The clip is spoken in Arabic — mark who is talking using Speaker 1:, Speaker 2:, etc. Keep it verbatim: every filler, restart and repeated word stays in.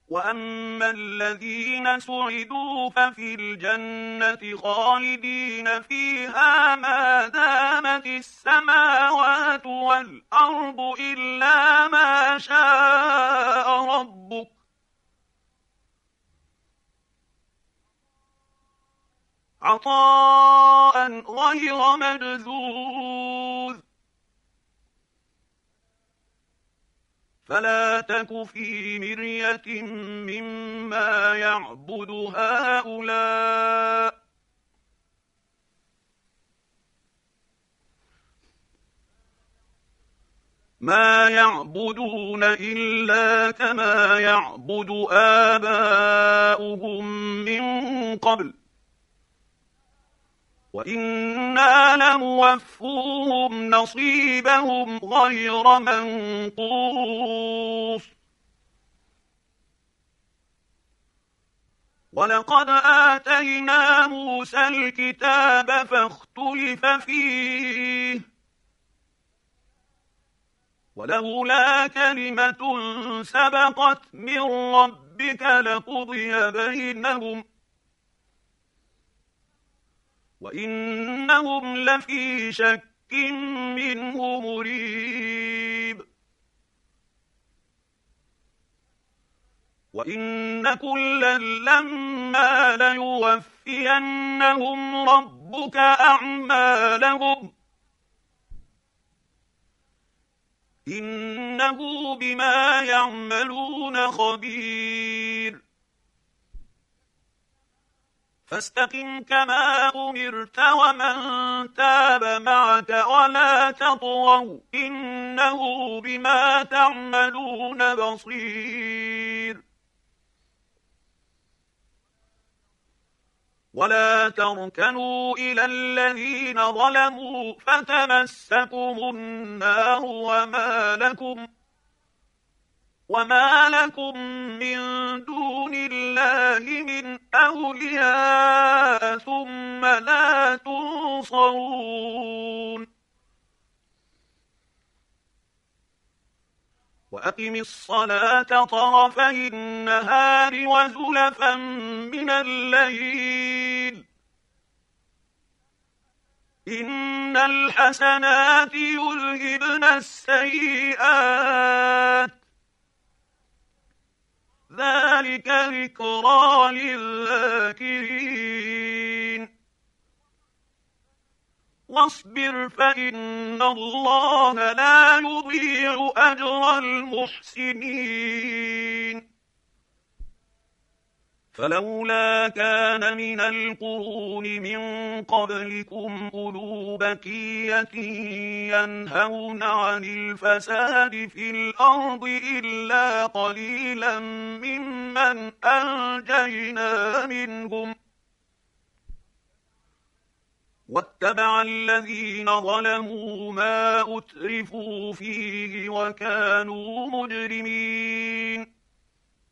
Speaker 1: وأما الذين سعدوا ففي الجنة خالدين فيها ما دامت السماوات والأرض إلا ما شاء ربك عطاء غير مجذوذ. فلا تك في مرية مما يعبد هؤلاء ما يعبدون إلا كما يعبد آباؤهم من قبل وإنا لنوفوهم نصيبهم غير منقوص. ولقد آتينا موسى الكتاب فاختلف فيه ولولا كلمة سبقت من ربك لقضي بينهم وإنهم لفي شك منه مريب. وإن كلا لما ليوفينهم ربك أعمالهم إنه بما يعملون خبير. فاستقم كما أمرت ومن تاب معك ولا تطغوا إنه بما تعملون بصير. ولا تركنوا إلى الذين ظلموا فتمسكم النار وما لكم وما لكم من دون الله من أولياء ثم لا تنصرون. وأقم الصلاة طرفي النهار وزلفا من الليل إن الحسنات يذهبن السيئات ذلك ذكرى للذاكرين. واصبر فإن الله لا يضيع أجر المحسنين. فلولا كان من القرون من قبلكم أولو بقية ينهون عن الفساد في الأرض إلا قليلا ممن أنجينا منهم واتبع الذين ظلموا ما أترفوا فيه وكانوا مجرمين.